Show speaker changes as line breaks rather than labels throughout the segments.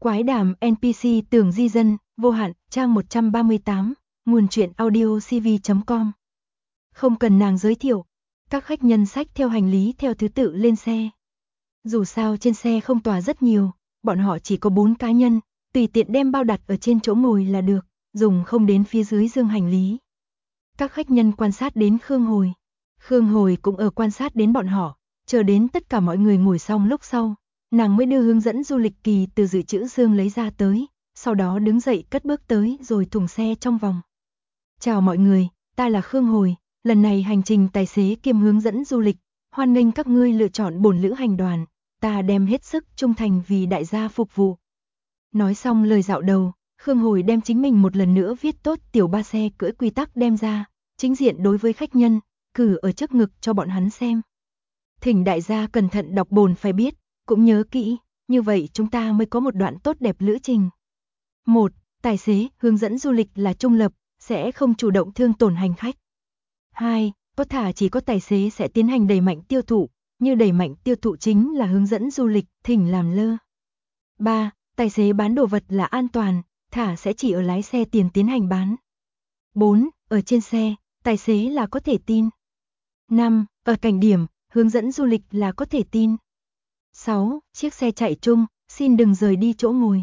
Quái đàm NPC Tường Di Dân, vô hạn, trang 138, nguồn truyện audio cv.com. Không cần nàng giới thiệu, các khách nhân xách theo hành lý theo thứ tự lên xe. Dù sao trên xe không tòa rất nhiều, bọn họ chỉ có 4 cá nhân, tùy tiện đem bao đặt ở trên chỗ ngồi là được, dùng không đến phía dưới dương hành lý. Các khách nhân quan sát đến Khương Hồi. Khương Hồi cũng ở quan sát đến bọn họ, chờ đến tất cả mọi người ngồi xong lúc sau, nàng mới đưa hướng dẫn du lịch kỳ từ dự trữ dương lấy ra tới, sau đó đứng dậy cất bước tới rồi thùng xe trong vòng. Chào mọi người, ta là Khương Hồi, lần này hành trình tài xế kiêm hướng dẫn du lịch, hoan nghênh các ngươi lựa chọn bổn lữ hành đoàn, ta đem hết sức trung thành vì đại gia phục vụ. Nói xong lời dạo đầu, Khương Hồi đem chính mình một lần nữa viết tốt tiểu ba xe cưỡi quy tắc đem ra, chính diện đối với khách nhân, cử ở trước ngực cho bọn hắn xem. Thỉnh đại gia cẩn thận đọc bổn phải biết, cũng nhớ kỹ, như vậy chúng ta mới có một đoạn tốt đẹp lữ trình. 1. Tài xế, hướng dẫn du lịch là trung lập, sẽ không chủ động thương tổn hành khách. 2. Có thả chỉ có tài xế sẽ tiến hành đẩy mạnh tiêu thụ, như đẩy mạnh tiêu thụ chính là hướng dẫn du lịch, thỉnh làm lơ. 3. Tài xế bán đồ vật là an toàn, thả sẽ chỉ ở lái xe tiền tiến hành bán. 4. Ở trên xe, tài xế là có thể tin. 5. Ở cảnh điểm, hướng dẫn du lịch là có thể tin. 6. Chiếc xe chạy chung, xin đừng rời đi chỗ ngồi.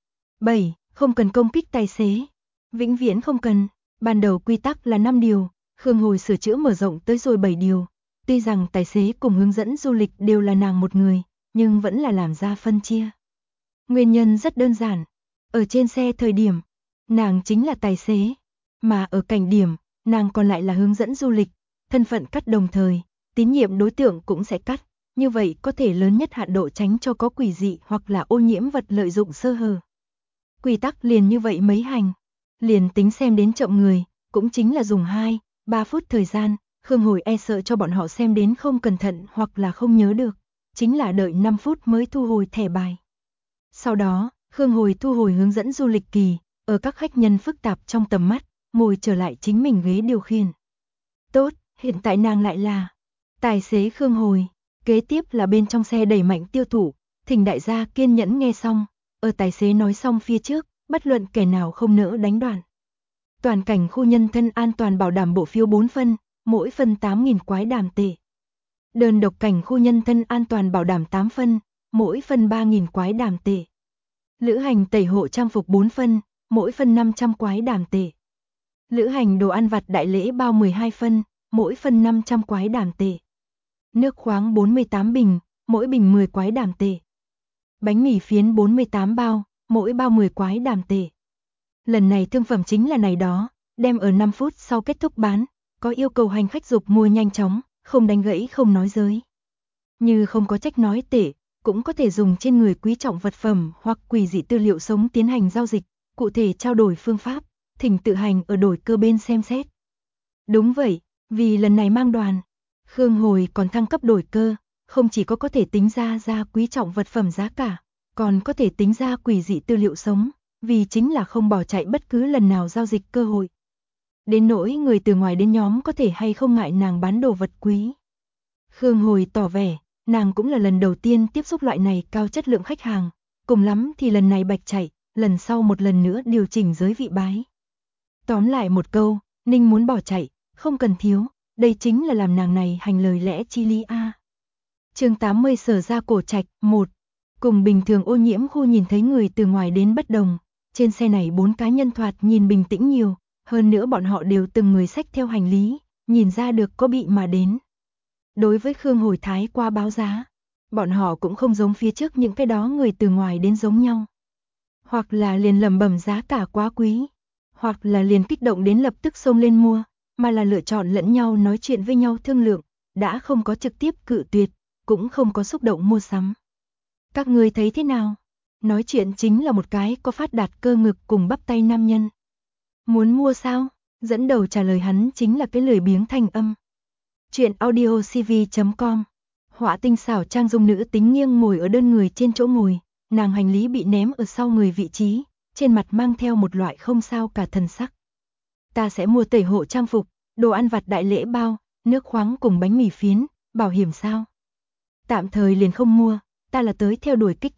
7. Không cần công kích tài xế. Vĩnh viễn không cần. Ban đầu quy tắc là 5 điều, Khương Hồi sửa chữa mở rộng tới rồi 7 điều. Tuy rằng tài xế cùng hướng dẫn du lịch đều là nàng một người, nhưng vẫn là làm ra phân chia. Nguyên nhân rất đơn giản. Ở trên xe thời điểm, nàng chính là tài xế, mà ở cảnh điểm, nàng còn lại là hướng dẫn du lịch, thân phận cắt đồng thời, tín nhiệm đối tượng cũng sẽ cắt. Như vậy có thể lớn nhất hạn độ tránh cho có quỷ dị hoặc là ô nhiễm vật lợi dụng sơ hở. Quy tắc liền như vậy mấy hành, liền tính xem đến chậm người, cũng chính là dùng 2-3 phút thời gian, Khương Hồi e sợ cho bọn họ xem đến không cẩn thận hoặc là không nhớ được, chính là đợi 5 phút mới thu hồi thẻ bài. Sau đó, Khương Hồi thu hồi hướng dẫn du lịch kỳ, ở các khách nhân phức tạp trong tầm mắt, ngồi trở lại chính mình ghế điều khiển. Tốt, hiện tại nàng lại là tài xế Khương Hồi. Kế tiếp là bên trong xe đẩy mạnh tiêu thụ, thỉnh đại gia kiên nhẫn nghe xong, ở tài xế nói xong phía trước, bất luận kẻ nào không nỡ đánh đoạn. Toàn cảnh khu nhân thân an toàn bảo đảm bộ phiếu 4 phân, mỗi phân 8.000 quái đàm tệ. Đơn độc cảnh khu nhân thân an toàn bảo đảm 8 phân, mỗi phân 3.000 quái đàm tệ. Lữ hành tẩy hộ trang phục 4 phân, mỗi phân 500 quái đàm tệ. Lữ hành đồ ăn vặt đại lễ bao 12 phân, mỗi phân 500 quái đàm tệ. Nước khoáng 48 bình, mỗi bình 10 quái đàm tệ. Bánh mì phiến 48 bao, mỗi bao 10 quái đàm tệ. Lần này thương phẩm chính là này đó, đem ở 5 phút sau kết thúc bán, có yêu cầu hành khách dục mua nhanh chóng, không đánh gãy không nói giới. Như không có trách nói tệ, cũng có thể dùng trên người quý trọng vật phẩm hoặc quỷ dị tư liệu sống tiến hành giao dịch, cụ thể trao đổi phương pháp, thỉnh tự hành ở đổi cơ bên xem xét. Đúng vậy, vì lần này mang đoàn, Khương Hồi còn thăng cấp đổi cơ, không chỉ có thể tính ra quý trọng vật phẩm giá cả, còn có thể tính ra quỷ dị tư liệu sống, vì chính là không bỏ chạy bất cứ lần nào giao dịch cơ hội. Đến nỗi người từ ngoài đến nhóm có thể hay không ngại nàng bán đồ vật quý. Khương Hồi tỏ vẻ, nàng cũng là lần đầu tiên tiếp xúc loại này cao chất lượng khách hàng, cùng lắm thì lần này bạch chạy, lần sau một lần nữa điều chỉnh giới vị bái. Tóm lại một câu, Ninh muốn bỏ chạy, không cần thiếu. Đây chính là làm nàng này hành lời lẽ chi lý a. Chương 80 Sở Ra Cổ Trạch 1. Cùng bình thường ô nhiễm khu nhìn thấy người từ ngoài đến bất đồng, trên xe này 4 cá nhân thoạt nhìn bình tĩnh nhiều, hơn nữa bọn họ đều từng người xách theo hành lý, nhìn ra được có bị mà đến. Đối với Khương Hồi thái qua báo giá, bọn họ cũng không giống phía trước những cái đó người từ ngoài đến giống nhau. Hoặc là liền lẩm bẩm giá cả quá quý, hoặc là liền kích động đến lập tức xông lên mua, mà là lựa chọn lẫn nhau nói chuyện với nhau thương lượng, đã không có trực tiếp cự tuyệt, cũng không có xúc động mua sắm. Các ngươi thấy thế nào? Nói chuyện chính là một cái có phát đạt cơ ngực cùng bắp tay nam nhân. Muốn mua sao? Dẫn đầu trả lời hắn chính là cái lười biếng thanh âm. Chuyện audio cv.com. Họa tinh xảo trang dung nữ tính nghiêng ngồi ở đơn người trên chỗ ngồi, nàng hành lý bị ném ở sau người vị trí, trên mặt mang theo một loại không sao cả thần sắc. Ta sẽ mua tẩy hộ trang phục, đồ ăn vặt đại lễ bao, nước khoáng cùng bánh mì phiến, bảo hiểm sao? Tạm thời liền không mua, ta là tới theo đuổi kích thích,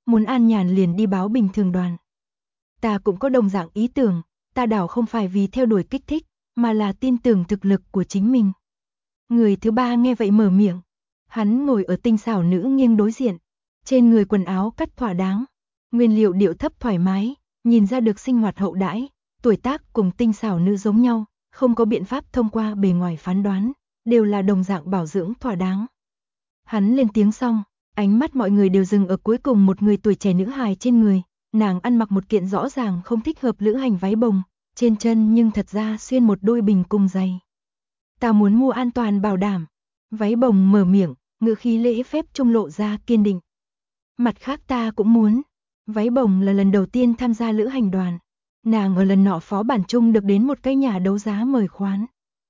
muốn an nhàn liền đi báo bình thường đoàn. Ta cũng có đồng dạng ý tưởng, ta đảo không phải vì theo đuổi kích thích, mà là tin tưởng thực lực của chính mình. Người thứ ba nghe vậy mở miệng. Hắn ngồi ở tinh xảo nữ nghiêng đối diện, trên người quần áo cắt thỏa đáng, nguyên liệu điệu thấp thoải mái, nhìn ra được sinh hoạt hậu đãi, tuổi tác cùng tinh xảo nữ giống nhau, không có biện pháp thông qua bề ngoài phán đoán, đều là đồng dạng bảo dưỡng thỏa đáng. Hắn lên tiếng xong, ánh mắt mọi người đều dừng ở cuối cùng một người tuổi trẻ nữ hài trên người, nàng ăn mặc một kiện rõ ràng không thích hợp lữ hành váy bồng, trên chân nhưng thật ra xuyên một đôi bình cung giày. Ta muốn mua an toàn bảo đảm. Váy bồng mở miệng, ngữ khí lễ phép trung lộ ra kiên định. Mặt khác ta cũng muốn. Váy bồng là lần đầu tiên tham gia lữ hành đoàn. Nàng ở lần nọ phó bản chung được đến một cái nhà đấu giá mời khoán.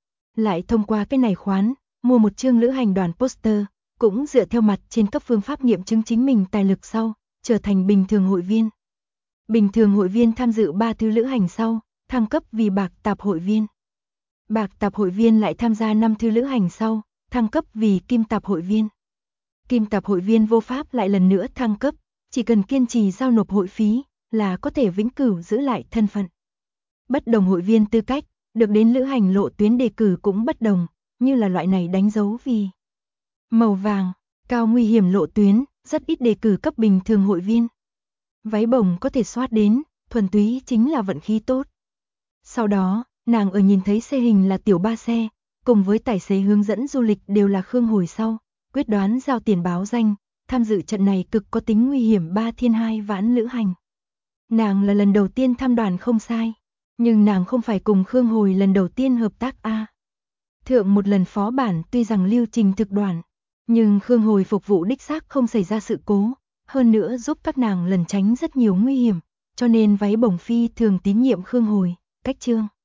Lại thông qua cái này khoán, mua một chương lữ hành đoàn poster, cũng dựa theo mặt trên cấp phương pháp nghiệm chứng chính mình tài lực sau, trở thành bình thường hội viên. Bình thường hội viên tham dự 3 thứ lữ hành sau, thăng cấp vì bạc tạp hội viên. Bạc tạp hội viên lại tham gia 5 thứ lữ hành sau, thăng cấp vì kim tạp hội viên. Kim tạp hội viên vô pháp lại lần nữa thăng cấp, chỉ cần kiên trì giao nộp hội phí là có thể vĩnh cửu giữ lại thân phận. Bất đồng hội viên tư cách, được đến lữ hành lộ tuyến đề cử cũng bất đồng, như là loại này đánh dấu vì màu vàng, cao nguy hiểm lộ tuyến, rất ít đề cử cấp bình thường hội viên. Váy bồng có thể soát đến, thuần túy chính là vận khí tốt. Sau đó, nàng ở nhìn thấy xe hình là tiểu ba xe, cùng với tài xế hướng dẫn du lịch đều là Khương Hồi sau, quyết đoán giao tiền báo danh, tham dự trận này cực có tính nguy hiểm 3 thiên 2 vãn lữ hành. Nàng là lần đầu tiên tham đoàn không sai, nhưng nàng không phải cùng Khương Hồi lần đầu tiên hợp tác a. Thượng một lần phó bản tuy rằng lưu trình thực đoàn, nhưng Khương Hồi phục vụ đích xác không xảy ra sự cố, hơn nữa giúp các nàng lần tránh rất nhiều nguy hiểm, cho nên váy bồng phi thường tín nhiệm Khương Hồi, cách chương.